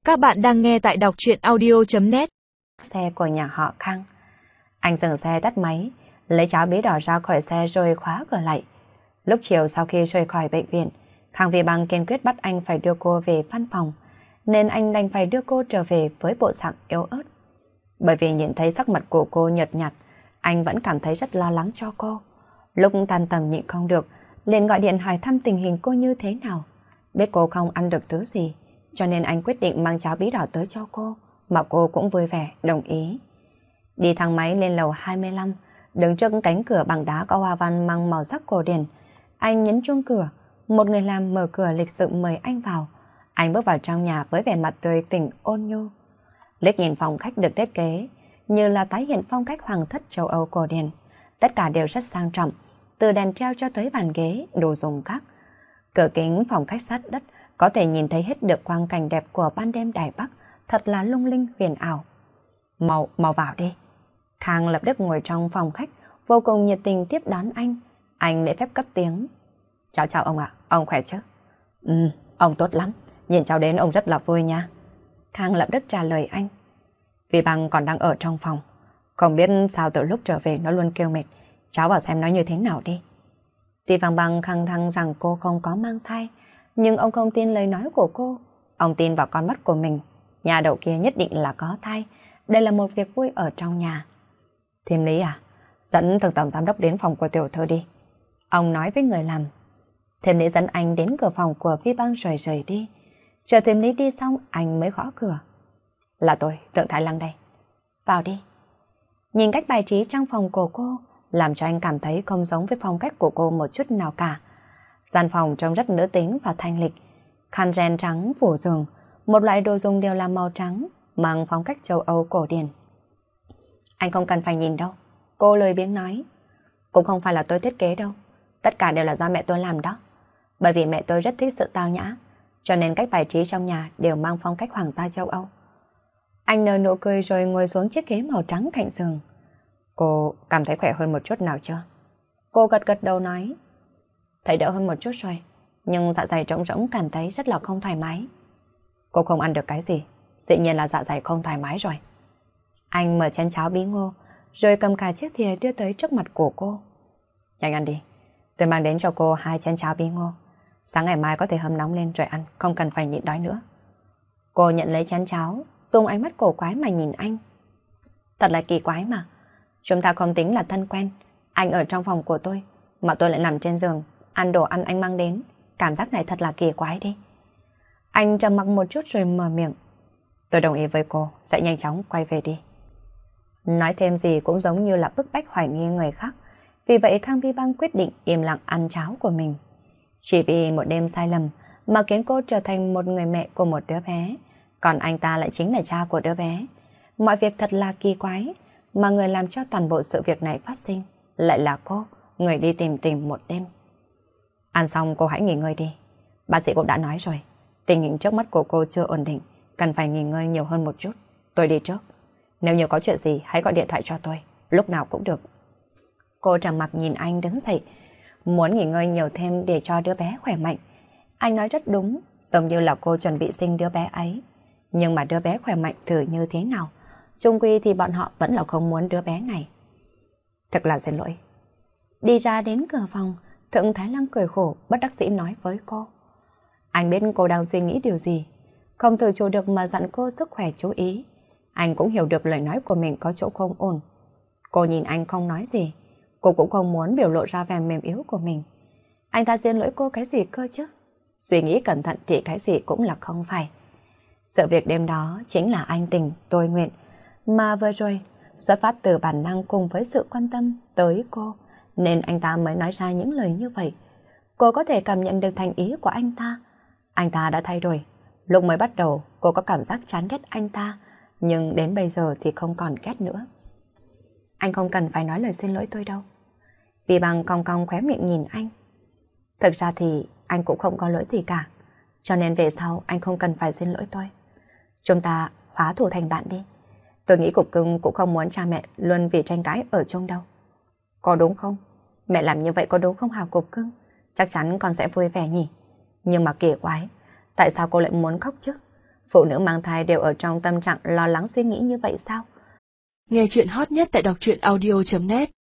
Các bạn đang nghe tại đọc truyện audio.net. Xe của nhà họ Khang. Anh dừng xe tắt máy, lấy cháo bí đỏ ra khỏi xe rồi khóa cửa lại. Lúc chiều sau khi rời khỏi bệnh viện, Khang Vi Băng kiên quyết bắt anh phải đưa cô về văn phòng, nên anh đành phải đưa cô trở về với bộ dạng yếu ớt. Bởi vì nhìn thấy sắc mặt của cô nhợt nhạt, anh vẫn cảm thấy rất lo lắng cho cô. Lúc tan tầm nhịn không được, liền gọi điện hỏi thăm tình hình cô như thế nào. Biết cô không ăn được thứ gì, cho nên anh quyết định mang cháo bí đỏ tới cho cô, mà cô cũng vui vẻ đồng ý. Đi thang máy lên lầu 25, đứng trước cánh cửa bằng đá có hoa văn mang màu sắc cổ điển. Anh nhấn chuông cửa, một người làm mở cửa lịch sự mời anh vào. Anh bước vào trong nhà với vẻ mặt tươi tỉnh ôn nhu. Liếc nhìn phòng khách được thiết kế như là tái hiện phong cách hoàng thất châu Âu cổ điển. Tất cả đều rất sang trọng, từ đèn treo cho tới bàn ghế, đồ dùng khác. Cửa kính phòng khách sát đất có thể nhìn thấy hết được quang cảnh đẹp của ban đêm Đài Bắc, thật là lung linh huyền ảo. Mau vào đi. Khang lập tức ngồi trong phòng khách, vô cùng nhiệt tình tiếp đón anh. Anh lễ phép cất tiếng. Chào ông ạ, ông khỏe chứ? Ông tốt lắm, nhìn cháu đến ông rất là vui nha. Khang lập tức trả lời anh. Vi Băng còn đang ở trong phòng, không biết sao từ lúc trở về nó luôn kêu mệt. Cháu vào xem nó như thế nào đi. Tuy Băng khăng khăng rằng cô không có mang thai, nhưng ông không tin lời nói của cô. Ông tin vào con mắt của mình. Nhà đầu kia nhất định là có thai. Đây là một việc vui ở trong nhà. Thiêm Lý à, dẫn thượng tổng giám đốc đến phòng của tiểu thư đi. Ông nói với người làm. Thiêm Lý dẫn anh đến cửa phòng của Vi Băng rồi rời đi. Chờ Thiêm Lý đi xong, anh mới gõ cửa. Là tôi, Thượng Thái Lăng đây. Vào đi. Nhìn cách bài trí trong phòng của cô, làm cho anh cảm thấy không giống với phong cách của cô một chút nào cả. Gian phòng trông rất nữ tính và thanh lịch. Khăn ren trắng phủ giường, một loại đồ dùng đều là màu trắng, mang phong cách châu Âu cổ điển. Anh không cần phải nhìn đâu, cô lười biếng nói. Cũng không phải là tôi thiết kế đâu, tất cả đều là do mẹ tôi làm đó. Bởi vì mẹ tôi rất thích sự tao nhã, cho nên cách bài trí trong nhà đều mang phong cách hoàng gia châu Âu. Anh nở nụ cười rồi ngồi xuống chiếc ghế màu trắng cạnh giường. Cô cảm thấy khỏe hơn một chút nào chưa? Cô gật gật đầu nói. Thấy đỡ hơn một chút rồi, nhưng dạ dày trống rỗng cảm thấy rất là không thoải mái. Cô không ăn được cái gì, dĩ nhiên là dạ dày không thoải mái rồi. Anh mở chén cháo bí ngô, rồi cầm cả chiếc thìa đưa tới trước mặt của cô. Nhanh ăn đi, tôi mang đến cho cô 2 chén cháo bí ngô. Sáng ngày mai có thể hâm nóng lên rồi ăn, không cần phải nhịn đói nữa. Cô nhận lấy chén cháo, dùng ánh mắt cổ quái mà nhìn anh. Thật là kỳ quái mà. Chúng ta không tính là thân quen. Anh ở trong phòng của tôi, mà tôi lại nằm trên giường, ăn đồ ăn anh mang đến. Cảm giác này thật là kỳ quái đi. Anh trầm mặc một chút rồi mở miệng. Tôi đồng ý với cô, sẽ nhanh chóng quay về đi. Nói thêm gì cũng giống như là bức bách hoài nghi người khác. Vì vậy Khang Vi Băng quyết định im lặng ăn cháo của mình. Chỉ vì một đêm sai lầm mà khiến cô trở thành một người mẹ của một đứa bé. Còn anh ta lại chính là cha của đứa bé. Mọi việc thật là kỳ quái, mà người làm cho toàn bộ sự việc này phát sinh lại là cô, người đi tìm một đêm. Ăn xong cô hãy nghỉ ngơi đi. Bác sĩ cũng đã nói rồi, tình hình trước mắt của cô chưa ổn định, cần phải nghỉ ngơi nhiều hơn một chút. Tôi đi trước. Nếu như có chuyện gì hãy gọi điện thoại cho tôi, lúc nào cũng được. Cô trầm mặc nhìn anh đứng dậy, muốn nghỉ ngơi nhiều thêm để cho đứa bé khỏe mạnh. Anh nói rất đúng, giống như là cô chuẩn bị sinh đứa bé ấy. Nhưng mà đứa bé khỏe mạnh thử như thế nào, chung quy thì bọn họ vẫn là không muốn đứa bé này. Thật là xin lỗi. Đi ra đến cửa phòng, Thượng Thái Lăng cười khổ, bất đắc dĩ nói với cô. Anh biết cô đang suy nghĩ điều gì, không tự chủ được mà dặn cô sức khỏe chú ý. Anh cũng hiểu được lời nói của mình có chỗ không ổn. Cô nhìn anh không nói gì, cô cũng không muốn biểu lộ ra vẻ mềm yếu của mình. Anh ta xin lỗi cô cái gì cơ chứ? Suy nghĩ cẩn thận thì cái gì cũng là không phải. Sự việc đêm đó chính là anh tình tôi nguyện, mà vừa rồi xuất phát từ bản năng cùng với sự quan tâm tới cô, nên anh ta mới nói ra những lời như vậy. Cô có thể cảm nhận được thành ý của anh ta. Anh ta đã thay đổi. Lúc mới bắt đầu cô có cảm giác chán ghét anh ta, nhưng đến bây giờ thì không còn ghét nữa. Anh không cần phải nói lời xin lỗi tôi đâu. Vì Bằng cong cong khóe miệng nhìn anh. Thực ra thì anh cũng không có lỗi gì cả, cho nên về sau anh không cần phải xin lỗi tôi. Chúng ta hóa thù thành bạn đi. Tôi nghĩ Cục Cưng cũng không muốn cha mẹ luôn vì tranh cãi ở chung đâu. Có đúng không? Mẹ làm như vậy có đúng không hả Cục Cưng? Chắc chắn con sẽ vui vẻ nhỉ. Nhưng mà kỳ quái, tại sao cô lại muốn khóc chứ? Phụ nữ mang thai đều ở trong tâm trạng lo lắng suy nghĩ như vậy sao? Nghe chuyện hot nhất tại đọc truyện audio.net